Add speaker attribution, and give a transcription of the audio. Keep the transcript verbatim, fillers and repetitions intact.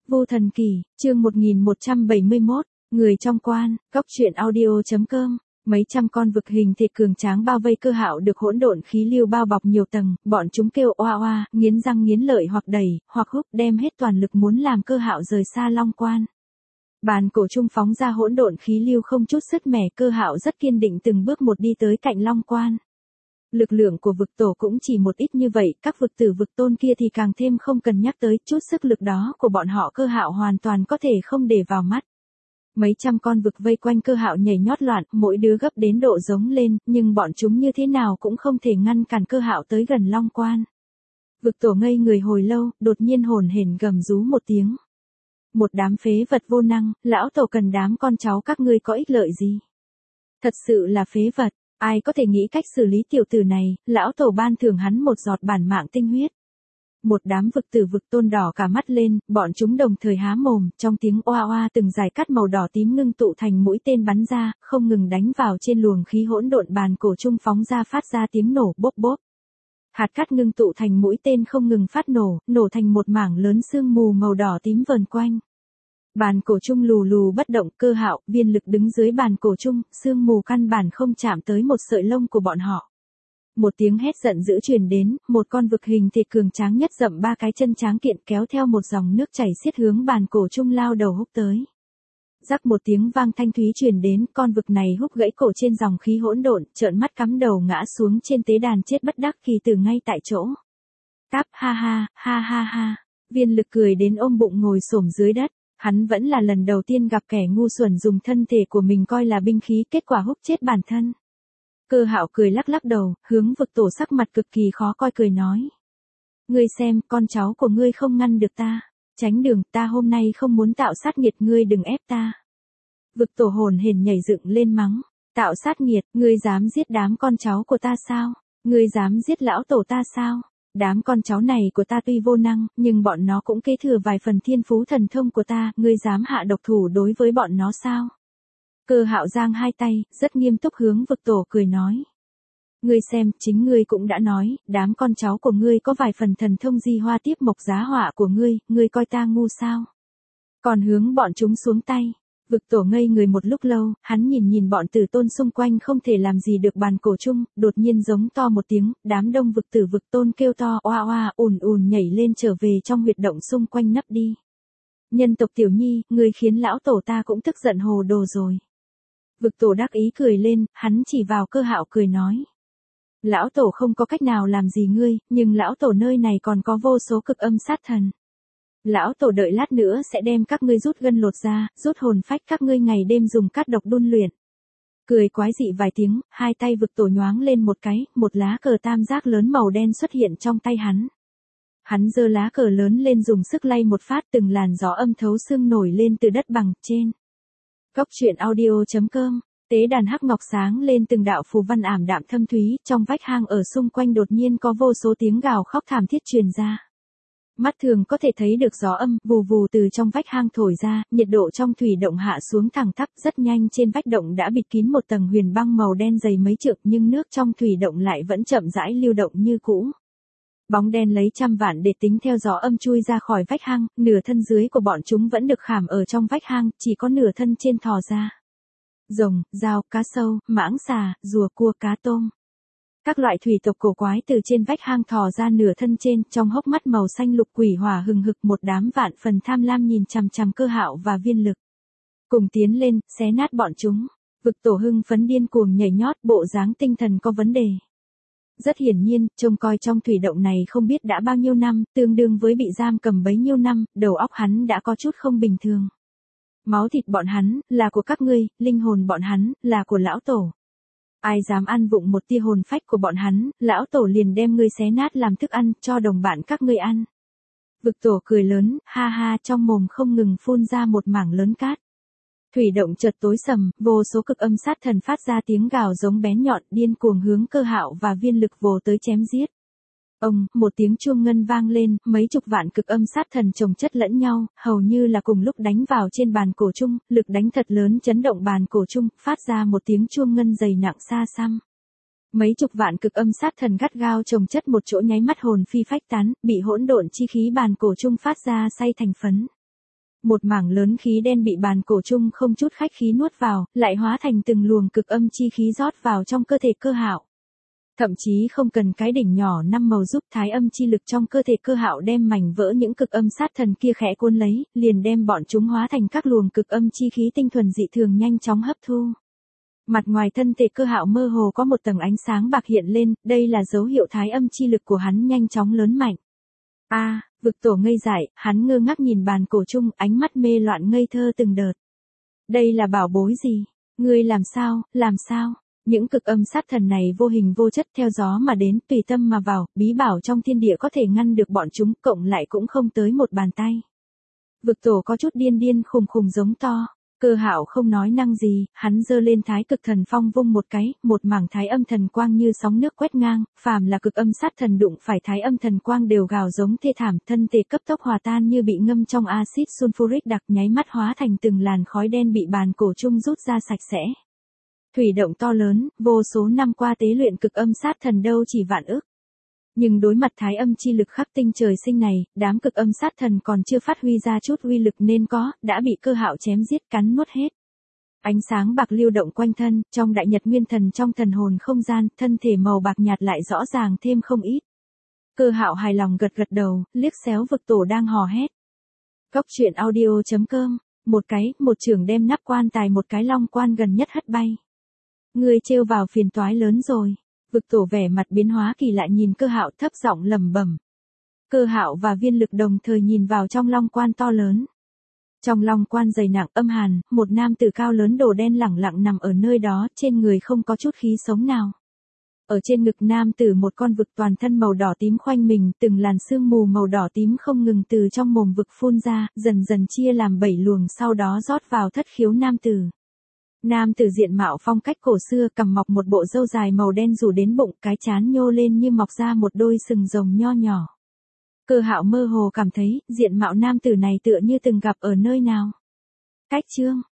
Speaker 1: Vô Thần Kỳ, chương một nghìn một trăm bảy mươi mốt, người trong quan, góc truyện audio.com. Mấy trăm con vực hình thịt cường tráng bao vây Cơ Hạo được hỗn độn khí lưu bao bọc nhiều tầng, bọn chúng kêu oa oa, nghiến răng nghiến lợi hoặc đẩy, hoặc húc, đem hết toàn lực muốn làm Cơ Hạo rời xa Long Quan. Bàn cổ trung phóng ra hỗn độn khí lưu không chút sứt mẻ, Cơ Hạo rất kiên định từng bước một đi tới cạnh Long Quan. Lực lượng của vực tổ cũng chỉ một ít như vậy, các vực tử vực tôn kia thì càng thêm không cần nhắc tới, chút sức lực đó của bọn họ Cơ Hạo hoàn toàn có thể không để vào mắt. Mấy trăm con vực vây quanh Cơ Hạo nhảy nhót loạn, mỗi đứa gấp đến độ giống lên, nhưng bọn chúng như thế nào cũng không thể ngăn cản Cơ Hạo tới gần Long Quan. Vực tổ ngây người hồi lâu, đột nhiên hồn hển gầm rú một tiếng. Một đám phế vật vô năng, lão tổ cần đám con cháu các ngươi có ích lợi gì? Thật sự là phế vật. Ai có thể nghĩ cách xử lý tiểu tử này, lão tổ ban thưởng hắn một giọt bản mạng tinh huyết. Một đám vực tử vực tôn đỏ cả mắt lên, bọn chúng đồng thời há mồm, trong tiếng oa oa từng dải cát màu đỏ tím ngưng tụ thành mũi tên bắn ra, không ngừng đánh vào trên luồng khí hỗn độn bàn cổ trung phóng ra phát ra tiếng nổ bốp bốp. Hạt cát ngưng tụ thành mũi tên không ngừng phát nổ, nổ thành một mảng lớn sương mù màu đỏ tím vờn quanh. Bàn cổ trung lù lù bất động, Cơ Hạo, Viên Lực đứng dưới bàn cổ trung, sương mù căn bản không chạm tới một sợi lông của bọn họ. Một tiếng hét giận dữ truyền đến, một con vực hình thịt cường tráng nhất dậm ba cái chân tráng kiện kéo theo một dòng nước chảy xiết hướng bàn cổ trung lao đầu húc tới. Rắc một tiếng vang thanh thúy truyền đến, con vực này húc gãy cổ trên dòng khí hỗn độn, trợn mắt cắm đầu ngã xuống trên tế đàn chết bất đắc kỳ tử ngay tại chỗ. Táp ha ha, ha ha ha, Viên Lực cười đến ôm bụng ngồi xổm dưới đất. Hắn vẫn là lần đầu tiên gặp kẻ ngu xuẩn dùng thân thể của mình coi là binh khí, kết quả húc chết bản thân. Cơ Hạo cười lắc lắc đầu, hướng vực tổ sắc mặt cực kỳ khó coi cười nói. Ngươi xem, con cháu của ngươi không ngăn được ta. Tránh đường, ta hôm nay không muốn tạo sát nghiệt, ngươi đừng ép ta. Vực tổ hồn hển nhảy dựng lên mắng. Tạo sát nghiệt, ngươi dám giết đám con cháu của ta sao? Ngươi dám giết lão tổ ta sao? Đám con cháu này của ta tuy vô năng, nhưng bọn nó cũng kế thừa vài phần thiên phú thần thông của ta, ngươi dám hạ độc thủ đối với bọn nó sao? Cơ Hạo giang hai tay, rất nghiêm túc hướng vực tổ cười nói. Ngươi xem, chính ngươi cũng đã nói, đám con cháu của ngươi có vài phần thần thông di hoa tiếp mộc giá họa của ngươi, ngươi coi ta ngu sao? Còn hướng bọn chúng xuống tay. Vực tổ ngây người một lúc lâu, hắn nhìn nhìn bọn tử tôn xung quanh không thể làm gì được bàn cổ chung, đột nhiên giống to một tiếng, đám đông vực tử vực tôn kêu to oa oa ùn ùn nhảy lên trở về trong huyệt động xung quanh nấp đi. Nhân tộc Tiểu Nhi, ngươi khiến lão tổ ta cũng tức giận hồ đồ rồi. Vực tổ đắc ý cười lên, hắn chỉ vào Cơ Hạo cười nói. Lão tổ không có cách nào làm gì ngươi, nhưng lão tổ nơi này còn có vô số cực âm sát thần. Lão tổ đợi lát nữa sẽ đem các ngươi rút gân lột ra, rút hồn phách các ngươi ngày đêm dùng cát độc đun luyện. Cười quái dị vài tiếng, hai tay vực tổ nhoáng lên một cái, một lá cờ tam giác lớn màu đen xuất hiện trong tay hắn. Hắn giơ lá cờ lớn lên dùng sức lay một phát, từng làn gió âm thấu xương nổi lên từ đất bằng trên. Góc truyện audio.com. Tế đàn hắc ngọc sáng lên từng đạo phù văn ảm đạm thâm thúy, trong vách hang ở xung quanh đột nhiên có vô số tiếng gào khóc thảm thiết truyền ra. Mắt thường có thể thấy được gió âm vù vù từ trong vách hang thổi ra, nhiệt độ trong thủy động hạ xuống thẳng tắp, rất nhanh trên vách động đã bịt kín một tầng huyền băng màu đen dày mấy trượng, nhưng nước trong thủy động lại vẫn chậm rãi lưu động như cũ. Bóng đen lấy trăm vạn để tính theo gió âm chui ra khỏi vách hang, nửa thân dưới của bọn chúng vẫn được khảm ở trong vách hang, chỉ có nửa thân trên thò ra. Rồng, dao, cá sâu, mãng xà, rùa cua, cá tôm. Các loại thủy tộc cổ quái từ trên vách hang thò ra nửa thân trên, trong hốc mắt màu xanh lục quỷ hỏa hừng hực, một đám vạn phần tham lam nhìn chằm chằm Cơ Hạo và Viên Lực. Cùng tiến lên, xé nát bọn chúng. Vực tổ hưng phấn điên cuồng nhảy nhót, bộ dáng tinh thần có vấn đề. Rất hiển nhiên, trông coi trong thủy động này không biết đã bao nhiêu năm, tương đương với bị giam cầm bấy nhiêu năm, đầu óc hắn đã có chút không bình thường. Máu thịt bọn hắn, là của các ngươi, linh hồn bọn hắn, là của lão tổ. Ai dám ăn vụng một tia hồn phách của bọn hắn, lão tổ liền đem ngươi xé nát làm thức ăn, cho đồng bạn các ngươi ăn. Vực tổ cười lớn, ha ha, trong mồm không ngừng phun ra một mảng lớn cát. Thủy động chợt tối sầm, vô số cực âm sát thần phát ra tiếng gào giống bén nhọn, điên cuồng hướng Cơ Hạo và Viên Lực vồ tới chém giết. Ông, một tiếng chuông ngân vang lên, mấy chục vạn cực âm sát thần chồng chất lẫn nhau, hầu như là cùng lúc đánh vào trên bàn cổ chung, lực đánh thật lớn chấn động bàn cổ chung, phát ra một tiếng chuông ngân dày nặng xa xăm. Mấy chục vạn cực âm sát thần gắt gao chồng chất một chỗ nháy mắt hồn phi phách tán, bị hỗn độn chi khí bàn cổ chung phát ra xay thành phấn. một mảng lớn khí đen bị bàn cổ chung không chút khách khí nuốt vào, lại hóa thành từng luồng cực âm chi khí rót vào trong cơ thể Cơ Hạo. Thậm chí không cần cái đỉnh nhỏ năm màu giúp thái âm chi lực trong cơ thể Cơ Hạo đem mảnh vỡ những cực âm sát thần kia khẽ cuốn lấy, liền đem bọn chúng hóa thành các luồng cực âm chi khí tinh thuần dị thường nhanh chóng hấp thu. Mặt ngoài thân thể Cơ Hạo mơ hồ có một tầng ánh sáng bạc hiện lên, đây là dấu hiệu thái âm chi lực của hắn nhanh chóng lớn mạnh. A, à, vực tổ ngây dại, hắn ngơ ngác nhìn bàn cổ chung, ánh mắt mê loạn ngây thơ từng đợt. Đây là bảo bối gì? Ngươi làm sao, làm sao? Những cực âm sát thần này vô hình vô chất theo gió mà đến, tùy tâm mà vào, bí bảo trong thiên địa có thể ngăn được bọn chúng, cộng lại cũng không tới một bàn tay. Vực tổ có chút điên điên khùng khùng giống to. Cơ Hạo không nói năng gì, hắn giơ lên thái cực thần phong vung một cái, một mảng thái âm thần quang như sóng nước quét ngang, phàm là cực âm sát thần đụng phải thái âm thần quang đều gào giống thê thảm, thân thể cấp tốc hòa tan như bị ngâm trong axit sulfuric đặc, nháy mắt hóa thành từng làn khói đen bị bàn cổ chung rút ra sạch sẽ. Thủy động to lớn, vô số năm qua tế luyện cực âm sát thần đâu chỉ vạn ức. Nhưng đối mặt thái âm chi lực khắc tinh trời sinh này, đám cực âm sát thần còn chưa phát huy ra chút uy lực nên có, đã bị Cơ Hạo chém giết cắn nuốt hết. Ánh sáng bạc lưu động quanh thân, trong đại nhật nguyên thần trong thần hồn không gian, thân thể màu bạc nhạt lại rõ ràng thêm không ít. Cơ Hạo hài lòng gật gật đầu, liếc xéo vực tổ đang hò hét. Cốc truyện audio chấm com, một cái, một chưởng đem nắp quan tài một cái long quan gần nhất hất bay. Ngươi trêu vào phiền toái lớn rồi. Vực tổ vẻ mặt biến hóa kỳ lạ nhìn Cơ Hạo thấp giọng lẩm bẩm. Cơ Hạo và Viên Lực đồng thời nhìn vào trong long quan to lớn. Trong long quan dày nặng âm hàn, một nam tử cao lớn đồ đen lẳng lặng nằm ở nơi đó, trên người không có chút khí sống nào. Ở trên ngực nam tử một con vực toàn thân màu đỏ tím khoanh mình, từng làn sương mù màu đỏ tím không ngừng từ trong mồm vực phun ra, dần dần chia làm bảy luồng sau đó rót vào thất khiếu nam tử. Nam tử diện mạo phong cách cổ xưa, cằm mọc một bộ râu dài màu đen rủ đến bụng, cái trán nhô lên như mọc ra một đôi sừng rồng nho nhỏ. Cơ Hạo mơ hồ cảm thấy, diện mạo nam tử này tựa như từng gặp ở nơi nào. Cách chương